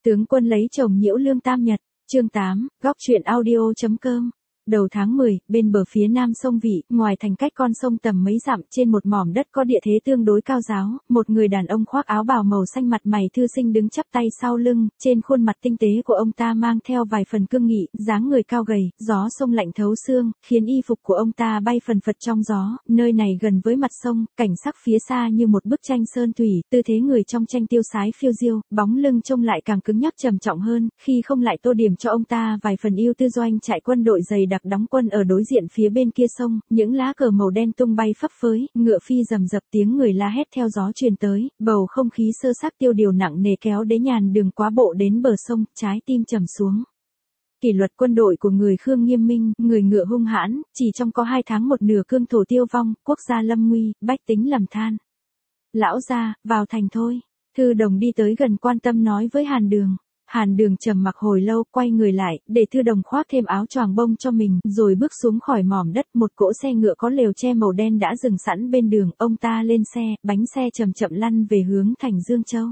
Tướng quân lấy chồng nhiễu lương tam nhật, chương 8, góc truyện audio.com. Đầu tháng 10, bên bờ phía nam sông Vị, ngoài thành cách con sông tầm mấy dặm, trên một mỏm đất có địa thế tương đối cao ráo, một người đàn ông khoác áo bào màu xanh, mặt mày thư sinh đứng chắp tay sau lưng, trên khuôn mặt tinh tế của ông ta mang theo vài phần cương nghị, dáng người cao gầy, gió sông lạnh thấu xương, khiến y phục của ông ta bay phần phật trong gió. Nơi này gần với mặt sông, cảnh sắc phía xa như một bức tranh sơn thủy, tư thế người trong tranh tiêu sái phiêu diêu, bóng lưng trông lại càng cứng nhắc trầm trọng hơn, khi không lại tô điểm cho ông ta vài phần yêu tư doanh trại quân đội dày đặc đóng quân ở đối diện phía bên kia sông, những lá cờ màu đen tung bay phấp phới, ngựa phi rầm rập, tiếng người la hét theo gió truyền tới, bầu không khí sơ xác tiêu điều nặng nề kéo Đế Nhàn Đường quá bộ đến bờ sông, trái tim trầm xuống. Kỷ luật quân đội của người Khương nghiêm minh, người ngựa hung hãn, chỉ trong có 2 tháng một nửa cương thổ tiêu vong, quốc gia lâm nguy, bách tính lầm than. Lão gia, vào thành thôi. Thư Đồng đi tới gần quan tâm nói với Hàn Đường. Hàn Đường trầm mặc hồi lâu, quay người lại, để Thư Đồng khoác thêm áo choàng bông cho mình, rồi bước xuống khỏi mỏm đất. Một cỗ xe ngựa có lều tre màu đen đã dừng sẵn bên đường, ông ta lên xe, bánh xe chậm chậm lăn về hướng thành Dương Châu.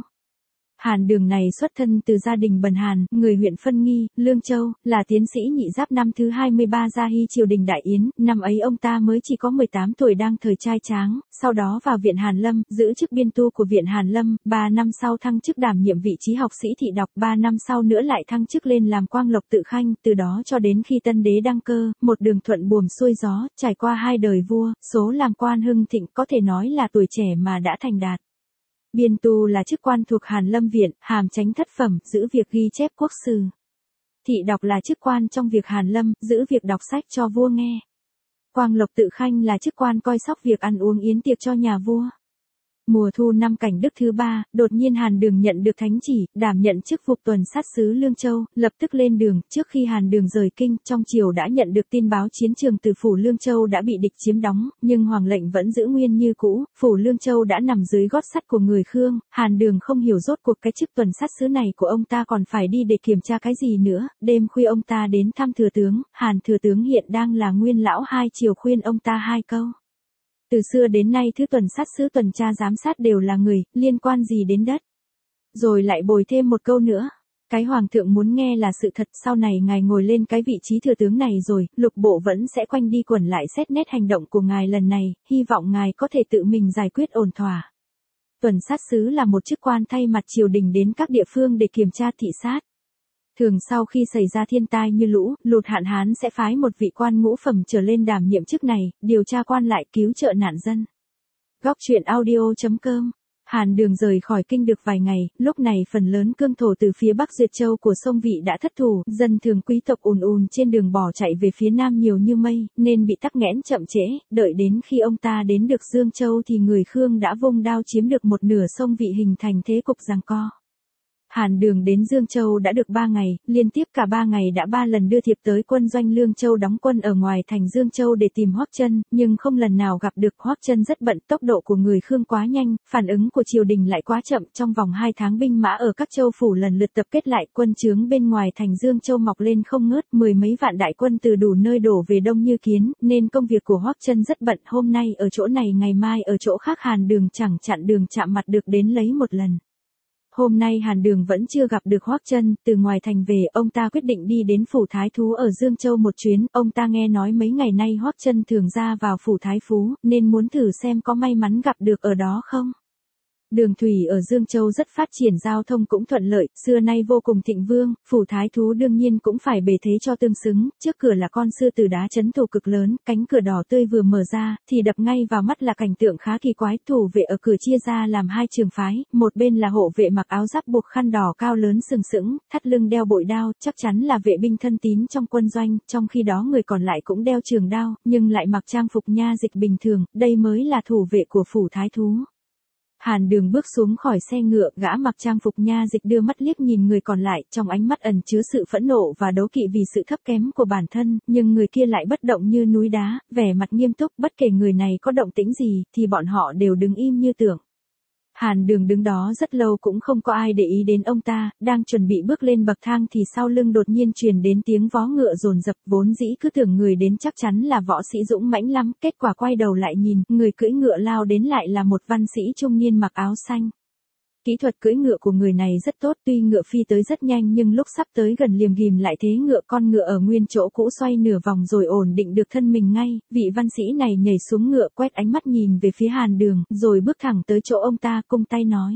Hàn Đường này xuất thân từ gia đình bần hàn, người huyện Phân Nghi, Lương Châu, là tiến sĩ nhị giáp năm thứ 23 gia hy triều đình Đại Yến, năm ấy ông ta mới chỉ có 18 tuổi đang thời trai tráng, sau đó vào viện Hàn Lâm, giữ chức biên tu của viện Hàn Lâm, 3 năm sau thăng chức đảm nhiệm vị trí học sĩ thị đọc, 3 năm sau nữa lại thăng chức lên làm quang lộc tự khanh, từ đó cho đến khi tân đế đăng cơ, một đường thuận buồm xuôi gió, trải qua 2 đời vua, số làm quan hưng thịnh, có thể nói là tuổi trẻ mà đã thành đạt. Biên tu là chức quan thuộc Hàn Lâm viện, hàm chánh thất phẩm, giữ việc ghi chép quốc sử. Thị đọc là chức quan trong việc Hàn Lâm, giữ việc đọc sách cho vua nghe. Quang lộc tự khanh là chức quan coi sóc việc ăn uống yến tiệc cho nhà vua. Mùa thu năm Cảnh Đức thứ 3, đột nhiên Hàn Đường nhận được thánh chỉ, đảm nhận chức vụ tuần sát sứ Lương Châu, lập tức lên đường. Trước khi Hàn Đường rời kinh, trong triều đã nhận được tin báo chiến trường từ phủ Lương Châu đã bị địch chiếm đóng, nhưng hoàng lệnh vẫn giữ nguyên như cũ, phủ Lương Châu đã nằm dưới gót sắt của người Khương. Hàn Đường không hiểu rốt cuộc cái chức tuần sát sứ này của ông ta còn phải đi để kiểm tra cái gì nữa. Đêm khuya ông ta đến thăm thừa tướng, Hàn thừa tướng hiện đang là nguyên lão hai triều, khuyên ông ta 2 câu. Từ xưa đến nay thứ tuần sát sứ tuần tra giám sát đều là người, liên quan gì đến đất. Rồi lại bồi thêm một câu nữa. Cái hoàng thượng muốn nghe là sự thật, sau này ngài ngồi lên cái vị trí thừa tướng này rồi, lục bộ vẫn sẽ quanh đi quẩn lại xét nét hành động của ngài lần này, hy vọng ngài có thể tự mình giải quyết ổn thỏa. Tuần sát sứ là một chức quan thay mặt triều đình đến các địa phương để kiểm tra thị sát. Thường sau khi xảy ra thiên tai như lũ, lụt hạn hán sẽ phái một vị quan ngũ phẩm trở lên đảm nhiệm chức này, điều tra quan lại cứu trợ nạn dân. Góc truyện audio.com. Hàn Đường rời khỏi kinh được vài ngày, lúc này phần lớn cương thổ từ phía bắc Duyệt Châu của sông Vị đã thất thủ, dân thường quý tộc ùn ùn trên đường bỏ chạy về phía nam nhiều như mây, nên bị tắc nghẽn chậm trễ, đợi đến khi ông ta đến được Dương Châu thì người Khương đã vung đao chiếm được một nửa sông Vị, hình thành thế cục giằng co. Hàn Đường đến Dương Châu đã được 3 ngày, liên tiếp cả 3 ngày đã 3 lần đưa thiệp tới quân doanh Lương Châu đóng quân ở ngoài thành Dương Châu để tìm Hoắc Chân, nhưng không lần nào gặp được. Hoắc Chân rất bận, tốc độ của người Khương quá nhanh, phản ứng của triều đình lại quá chậm, trong vòng 2 tháng binh mã ở các châu phủ lần lượt tập kết lại, quân trướng bên ngoài thành Dương Châu mọc lên không ngớt, 10 mấy vạn đại quân từ đủ nơi đổ về đông như kiến, nên công việc của Hoắc Chân rất bận, hôm nay ở chỗ này ngày mai ở chỗ khác, Hàn Đường chẳng chặn đường chạm mặt được đến lấy một lần. Hôm nay Hàn Đường vẫn chưa gặp được Hoắc Chân, từ ngoài thành về, ông ta quyết định đi đến phủ Thái Thú ở Dương Châu một chuyến, ông ta nghe nói mấy ngày nay Hoắc Chân thường ra vào phủ Thái Phú, nên muốn thử xem có may mắn gặp được ở đó không. Đường thủy ở Dương Châu rất phát triển, giao thông cũng thuận lợi, xưa nay vô cùng thịnh vượng, phủ Thái Thú đương nhiên cũng phải bề thế cho tương xứng, trước cửa là con sư tử đá trấn thủ cực lớn, cánh cửa đỏ tươi vừa mở ra, thì đập ngay vào mắt là cảnh tượng khá kỳ quái, thủ vệ ở cửa chia ra làm 2 trường phái, một bên là hộ vệ mặc áo giáp buộc khăn đỏ cao lớn sừng sững, thắt lưng đeo bội đao, chắc chắn là vệ binh thân tín trong quân doanh, trong khi đó người còn lại cũng đeo trường đao, nhưng lại mặc trang phục nha dịch bình thường, đây mới là thủ vệ của phủ Thái Thú. Hàn Đường bước xuống khỏi xe ngựa, gã mặc trang phục nha dịch đưa mắt liếc nhìn người còn lại, trong ánh mắt ẩn chứa sự phẫn nộ và đố kỵ vì sự thấp kém của bản thân, nhưng người kia lại bất động như núi đá, vẻ mặt nghiêm túc, bất kể người này có động tĩnh gì, thì bọn họ đều đứng im như tượng. Hàn Đường đứng đó rất lâu cũng không có ai để ý đến ông ta, đang chuẩn bị bước lên bậc thang thì sau lưng đột nhiên truyền đến tiếng vó ngựa dồn dập, vốn dĩ cứ tưởng người đến chắc chắn là võ sĩ dũng mãnh lắm, kết quả quay đầu lại nhìn, người cưỡi ngựa lao đến lại là một văn sĩ trung niên mặc áo xanh. Kỹ thuật cưỡi ngựa của người này rất tốt, tuy ngựa phi tới rất nhanh nhưng lúc sắp tới gần liềm ghìm lại thế ngựa con ngựa ở nguyên chỗ cũ xoay nửa vòng rồi ổn định được thân mình ngay, vị văn sĩ này nhảy xuống ngựa quét ánh mắt nhìn về phía Hàn Đường, rồi bước thẳng tới chỗ ông ta cung tay nói.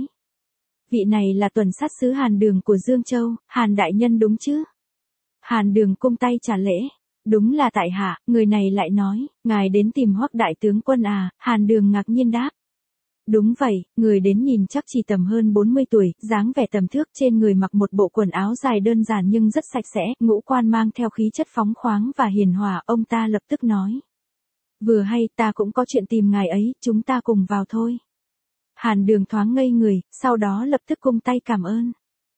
Vị này là tuần sát sứ Hàn Đường của Dương Châu, Hàn đại nhân đúng chứ? Hàn Đường cung tay trả lễ. Đúng là tại hạ, người này lại nói, ngài đến tìm Hoắc đại tướng quân à, Hàn Đường ngạc nhiên đáp. Đúng vậy, người đến nhìn chắc chỉ tầm hơn 40 tuổi, dáng vẻ tầm thước, trên người mặc một bộ quần áo dài đơn giản nhưng rất sạch sẽ, ngũ quan mang theo khí chất phóng khoáng và hiền hòa, ông ta lập tức nói. Vừa hay ta cũng có chuyện tìm ngài ấy, chúng ta cùng vào thôi. Hàn Đường thoáng ngây người, sau đó lập tức cung tay cảm ơn.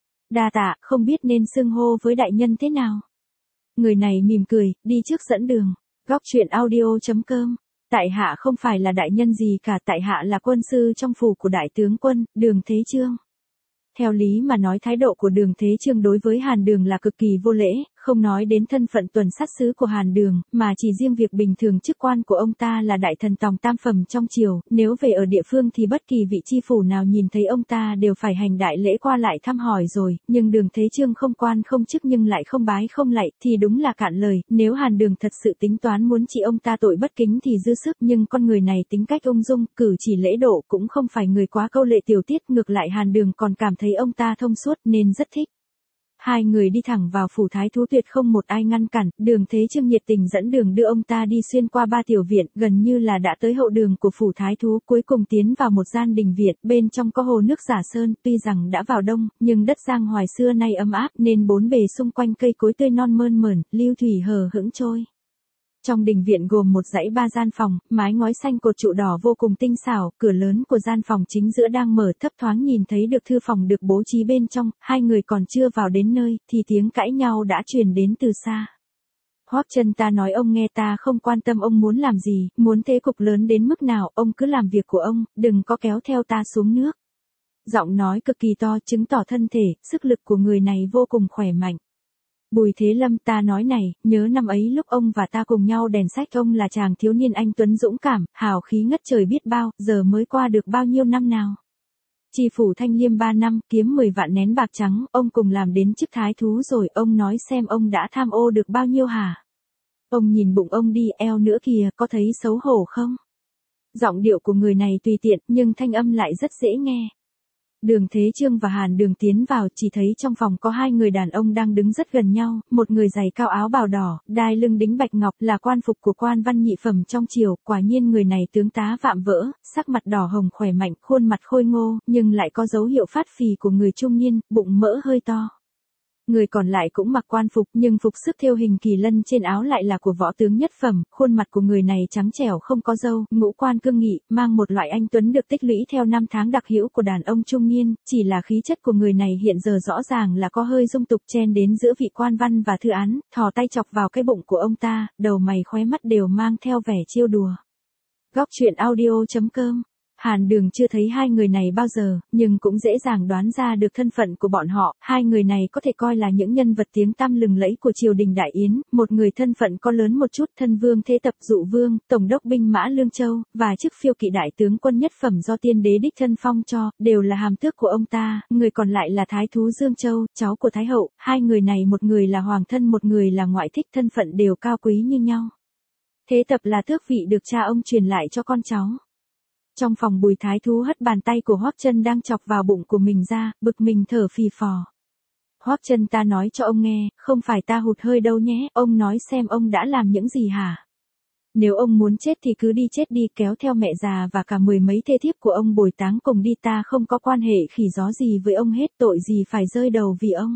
Đa tạ, không biết nên xưng hô với đại nhân thế nào. Người này mỉm cười, đi trước dẫn đường. Góc truyện audio.com. Tại hạ không phải là đại nhân gì cả, tại hạ là quân sư trong phủ của đại tướng quân, Đường Thế Chương. Theo lý mà nói thái độ của Đường Thế Chương đối với Hàn Đường là cực kỳ vô lễ, không nói đến thân phận tuần sát sứ của Hàn Đường, mà chỉ riêng việc bình thường chức quan của ông ta là đại thần tòng tam phẩm trong triều, nếu về ở địa phương thì bất kỳ vị chi phủ nào nhìn thấy ông ta đều phải hành đại lễ qua lại thăm hỏi rồi, nhưng Đường Thế Chương không quan không chức nhưng lại không bái không lạy, thì đúng là cạn lời, nếu Hàn Đường thật sự tính toán muốn trị ông ta tội bất kính thì dư sức, nhưng con người này tính cách ung dung, cử chỉ lễ độ, cũng không phải người quá câu lệ tiểu tiết, ngược lại Hàn Đường còn cảm thấy ông ta thông suốt nên rất thích. Hai người đi thẳng vào phủ thái thú, tuyệt không một ai ngăn cản, Đường Thế Chương nhiệt tình dẫn đường đưa ông ta đi xuyên qua 3 tiểu viện, gần như là đã tới hậu đường của phủ thái thú, cuối cùng tiến vào một gian đình viện, bên trong có hồ nước giả sơn, tuy rằng đã vào đông, nhưng đất Giang Hoài xưa nay ấm áp nên bốn bề xung quanh cây cối tươi non mơn mởn, lưu thủy hờ hững trôi. Trong đình viện gồm một dãy 3 gian phòng, mái ngói xanh cột trụ đỏ vô cùng tinh xảo, cửa lớn của gian phòng chính giữa đang mở, thấp thoáng nhìn thấy được thư phòng được bố trí bên trong, hai người còn chưa vào đến nơi, thì tiếng cãi nhau đã truyền đến từ xa. Hoắc Chân, ta nói ông nghe, ta không quan tâm ông muốn làm gì, muốn thế cục lớn đến mức nào, ông cứ làm việc của ông, đừng có kéo theo ta xuống nước. Giọng nói cực kỳ to, chứng tỏ thân thể, sức lực của người này vô cùng khỏe mạnh. Bùi Thế Lâm, ta nói này, nhớ năm ấy lúc ông và ta cùng nhau đèn sách, ông là chàng thiếu niên anh tuấn dũng cảm, hào khí ngất trời biết bao, giờ mới qua được bao nhiêu năm nào. Tri phủ Thanh Liêm 3 năm, kiếm 10 vạn nén bạc trắng, ông cùng làm đến chức thái thú rồi, ông nói xem ông đã tham ô được bao nhiêu hả? Ông nhìn bụng ông đi, eo nữa kìa, có thấy xấu hổ không? Giọng điệu của người này tùy tiện, nhưng thanh âm lại rất dễ nghe. Đường Thế Chương và Hàn Đường tiến vào, chỉ thấy trong phòng có hai người đàn ông đang đứng rất gần nhau, một người giày cao áo bào đỏ, đai lưng đính bạch ngọc, là quan phục của quan văn nhị phẩm trong triều, quả nhiên người này tướng tá vạm vỡ, sắc mặt đỏ hồng khỏe mạnh, khuôn mặt khôi ngô, nhưng lại có dấu hiệu phát phì của người trung niên, bụng mỡ hơi to. Người còn lại cũng mặc quan phục, nhưng phục sức thêu hình kỳ lân trên áo lại là của võ tướng nhất phẩm, khuôn mặt của người này trắng trẻo không có râu, ngũ quan cương nghị, mang một loại anh tuấn được tích lũy theo năm tháng đặc hữu của đàn ông trung niên, chỉ là khí chất của người này hiện giờ rõ ràng là có hơi dung tục chen đến giữa vị quan văn và thư án, thò tay chọc vào cái bụng của ông ta, đầu mày khóe mắt đều mang theo vẻ trêu đùa. Góc truyện audio.com. Hàn Đường chưa thấy hai người này bao giờ, nhưng cũng dễ dàng đoán ra được thân phận của bọn họ, hai người này có thể coi là những nhân vật tiếng tăm lừng lẫy của triều đình Đại Yến, một người thân phận có lớn một chút, thân vương Thế Tập Dụ Vương, tổng đốc binh mã Lương Châu, và chức phiêu kỵ đại tướng quân nhất phẩm do tiên đế đích thân phong cho, đều là hàm tước của ông ta, người còn lại là thái thú Dương Châu, cháu của Thái hậu, hai người này một người là hoàng thân một người là ngoại thích, thân phận đều cao quý như nhau. Thế Tập là tước vị được cha ông truyền lại cho con cháu. Trong phòng Bùi Thái Thú hất bàn tay của Hoắc Chân đang chọc vào bụng của mình ra, bực mình thở phì phò. Hoắc Chân, ta nói cho ông nghe, không phải ta hụt hơi đâu nhé, ông nói xem ông đã làm những gì hả? Nếu ông muốn chết thì cứ đi chết đi, kéo theo mẹ già và cả 10 mấy thê thiếp của ông bồi táng cùng đi, ta không có quan hệ khỉ gió gì với ông hết, tội gì phải rơi đầu vì ông.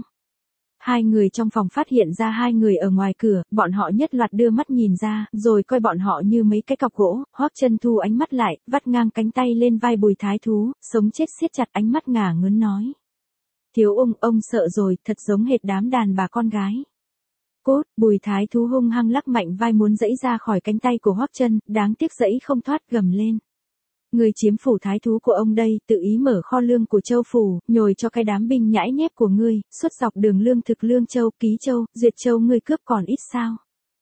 Hai người trong phòng phát hiện ra hai người ở ngoài cửa, bọn họ nhất loạt đưa mắt nhìn ra, rồi coi bọn họ như mấy cái cọc gỗ. Hoắc Chân thu ánh mắt lại, vắt ngang cánh tay lên vai Bùi Thái Thú, sống chết siết chặt ánh mắt ngả ngớn nói. Thiếu ông sợ rồi, thật giống hệt đám đàn bà con gái. Cốt, Bùi Thái Thú hung hăng lắc mạnh vai muốn giãy ra khỏi cánh tay của Hoắc Chân, đáng tiếc giãy không thoát, gầm lên. Người chiếm phủ thái thú của ông đây, tự ý mở kho lương của Châu phủ, nhồi cho cái đám binh nhãi nhép của ngươi, suốt dọc đường lương thực Lương Châu, Ký Châu, Duyệt Châu ngươi cướp còn ít sao?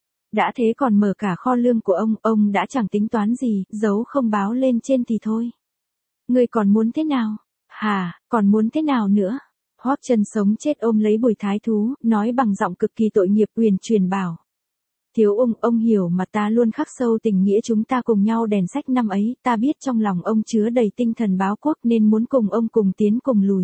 Đã thế còn mở cả kho lương của ông đã chẳng tính toán gì, giấu không báo lên trên thì thôi. Ngươi còn muốn thế nào? Hà, còn muốn thế nào nữa? Hoắc Chân sống chết ôm lấy Bùi Thái Thú, nói bằng giọng cực kỳ tội nghiệp uyển chuyển bảo. Thiếu ông hiểu mà ta luôn khắc sâu tình nghĩa chúng ta cùng nhau đèn sách năm ấy, ta biết trong lòng ông chứa đầy tinh thần báo quốc nên muốn cùng ông cùng tiến cùng lùi.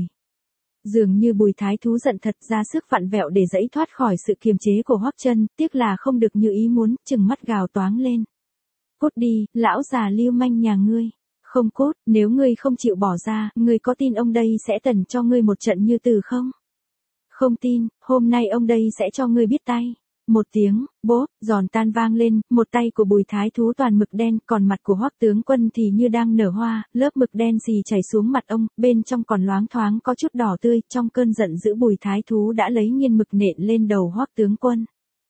Dường như Bùi Thái Thú giận thật ra sức vặn vẹo để dãy thoát khỏi sự kiềm chế của Hoắc Chân, tiếc là không được như ý muốn, trừng mắt gào toáng lên. Cút đi, lão già lưu manh nhà ngươi. Không cút, nếu ngươi không chịu bỏ ra, ngươi có tin ông đây sẽ tẩn cho ngươi một trận như từ không? Không tin, hôm nay ông đây sẽ cho ngươi biết tay. Một tiếng, bốp, giòn tan vang lên, một tay của Bùi Thái Thú toàn mực đen, còn mặt của Hoắc tướng quân thì như đang nở hoa, lớp mực đen xì chảy xuống mặt ông, bên trong còn loáng thoáng có chút đỏ tươi, trong cơn giận dữ Bùi Thái Thú đã lấy nghiên mực nện lên đầu Hoắc tướng quân.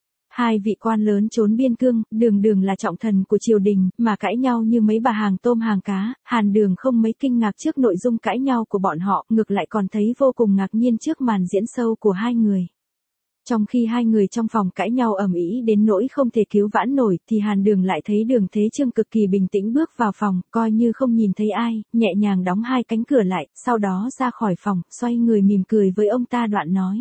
Hai vị quan lớn trốn biên cương, Đường là trọng thần của triều đình, mà cãi nhau như mấy bà hàng tôm hàng cá, Hàn Đường không mấy kinh ngạc trước nội dung cãi nhau của bọn họ, ngược lại còn thấy vô cùng ngạc nhiên trước màn diễn sâu của hai người. Trong khi hai người trong phòng cãi nhau ầm ĩ đến nỗi không thể cứu vãn nổi, thì Hàn Đường lại thấy Đường Thế Chương cực kỳ bình tĩnh bước vào phòng, coi như không nhìn thấy ai, nhẹ nhàng đóng hai cánh cửa lại, sau đó ra khỏi phòng, xoay người mỉm cười với ông ta đoạn nói.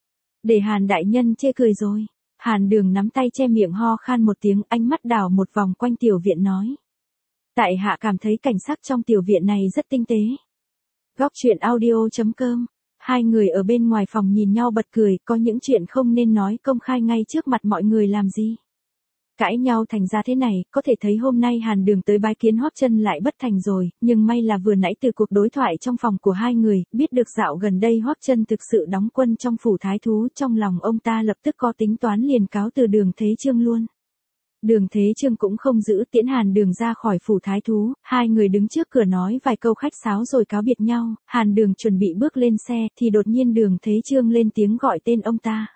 Để Hàn đại nhân chê cười rồi. Hàn Đường nắm tay che miệng ho khan một tiếng, ánh mắt đảo một vòng quanh tiểu viện nói. Tại hạ cảm thấy cảnh sắc trong tiểu viện này rất tinh tế. Góc truyện audio.com. Hai người ở bên ngoài phòng nhìn nhau bật cười, có những chuyện không nên nói công khai ngay trước mặt mọi người làm gì. Cãi nhau thành ra thế này, có thể thấy hôm nay Hàn Đường tới bái kiến Hoắc Chân lại bất thành rồi, nhưng may là vừa nãy từ cuộc đối thoại trong phòng của hai người, biết được dạo gần đây Hoắc Chân thực sự đóng quân trong phủ Thái Thú, trong lòng ông ta lập tức có tính toán liền cáo từ Đường Thế Chương luôn. Đường Thế Chương cũng không giữ tiễn Hàn Đường ra khỏi phủ Thái Thú, hai người đứng trước cửa nói vài câu khách sáo rồi cáo biệt nhau, Hàn Đường chuẩn bị bước lên xe thì đột nhiên Đường Thế Chương lên tiếng gọi tên ông ta.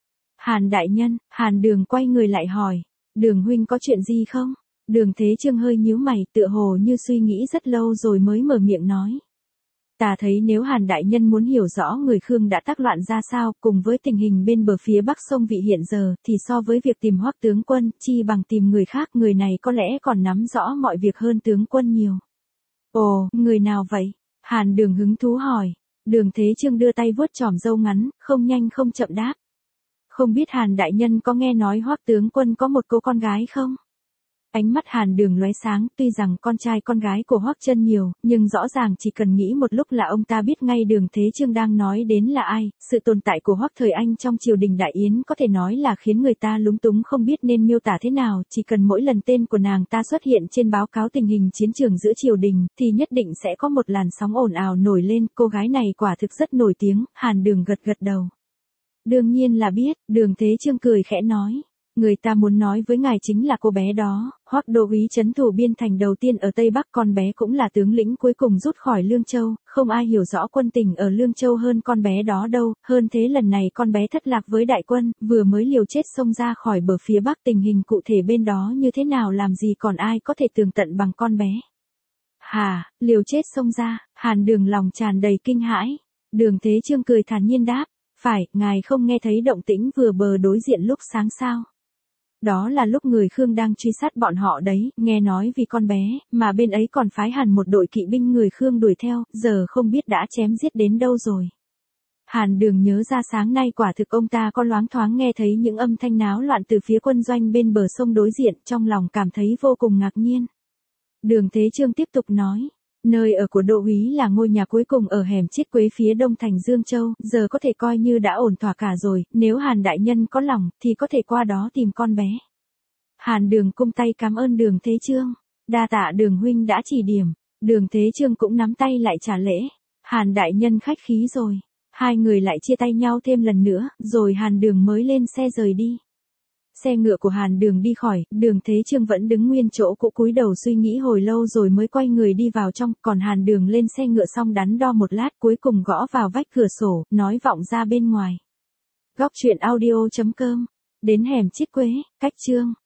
Hàn đại nhân, Hàn Đường quay người lại hỏi. Đường huynh có chuyện gì không? Đường Thế Chương hơi nhíu mày, tựa hồ như suy nghĩ rất lâu rồi mới mở miệng nói. Ta thấy nếu Hàn đại nhân muốn hiểu rõ người Khương đã tác loạn ra sao, cùng với tình hình bên bờ phía bắc sông Vị hiện giờ, thì so với việc tìm Hoắc tướng quân, chi bằng tìm người khác, người này có lẽ còn nắm rõ mọi việc hơn tướng quân nhiều. Ồ, người nào vậy? Hàn Đường hứng thú hỏi. Đường Thế Chương đưa tay vuốt chòm râu ngắn, không nhanh không chậm đáp. Không biết Hàn đại nhân có nghe nói Hoắc tướng quân có một cô con gái không? Ánh mắt Hàn Đường lóe sáng, tuy rằng con trai con gái của Hoắc Chân nhiều, nhưng rõ ràng chỉ cần nghĩ một lúc là ông ta biết ngay Đường Thế Chương đang nói đến là ai. Sự tồn tại của Hoắc Thời Anh trong triều đình Đại Yến có thể nói là khiến người ta lúng túng không biết nên miêu tả thế nào, chỉ cần mỗi lần tên của nàng ta xuất hiện trên báo cáo tình hình chiến trường giữa triều đình, thì nhất định sẽ có một làn sóng ồn ào nổi lên, cô gái này quả thực rất nổi tiếng. Hàn Đường gật gật đầu. Đương nhiên là biết, Đường Thế Chương cười khẽ nói. Người ta muốn nói với ngài chính là cô bé đó, Hoắc đô úy trấn thủ biên thành đầu tiên ở Tây Bắc, con bé cũng là tướng lĩnh cuối cùng rút khỏi Lương Châu, không ai hiểu rõ quân tình ở Lương Châu hơn con bé đó đâu, hơn thế lần này con bé thất lạc với đại quân, vừa mới liều chết xông ra khỏi bờ phía Bắc, tình hình cụ thể bên đó như thế nào làm gì còn ai có thể tường tận bằng con bé. Hà, liều chết xông ra, Hàn Đường lòng tràn đầy kinh hãi. Đường Thế Chương cười thản nhiên đáp. Phải, ngài không nghe thấy động tĩnh vừa bờ đối diện lúc sáng sao? Đó là lúc người Khương đang truy sát bọn họ đấy, nghe nói vì con bé, mà bên ấy còn phái hẳn một đội kỵ binh người Khương đuổi theo, giờ không biết đã chém giết đến đâu rồi. Hàn Đường nhớ ra sáng nay quả thực ông ta có loáng thoáng nghe thấy những âm thanh náo loạn từ phía quân doanh bên bờ sông đối diện, trong lòng cảm thấy vô cùng ngạc nhiên. Đường Thế Chương tiếp tục nói. Nơi ở của Đỗ úy là ngôi nhà cuối cùng ở hẻm Chiết Quế phía đông thành Dương Châu, giờ có thể coi như đã ổn thỏa cả rồi, nếu Hàn đại nhân có lòng, thì có thể qua đó tìm con bé. Hàn Đường cung tay cảm ơn Đường Thế Chương. Đa tạ Đường huynh đã chỉ điểm. Đường Thế Chương cũng nắm tay lại trả lễ. Hàn đại nhân khách khí rồi. Hai người lại chia tay nhau thêm lần nữa, rồi Hàn Đường mới lên xe rời đi. Xe ngựa của Hàn Đường đi khỏi, Đường Thế Chương vẫn đứng nguyên chỗ cũ cúi đầu suy nghĩ hồi lâu rồi mới quay người đi vào trong, còn Hàn Đường lên xe ngựa xong đắn đo một lát cuối cùng gõ vào vách cửa sổ, nói vọng ra bên ngoài. Góc truyện audio.com. Đến hẻm Chiết Quế, cách chương.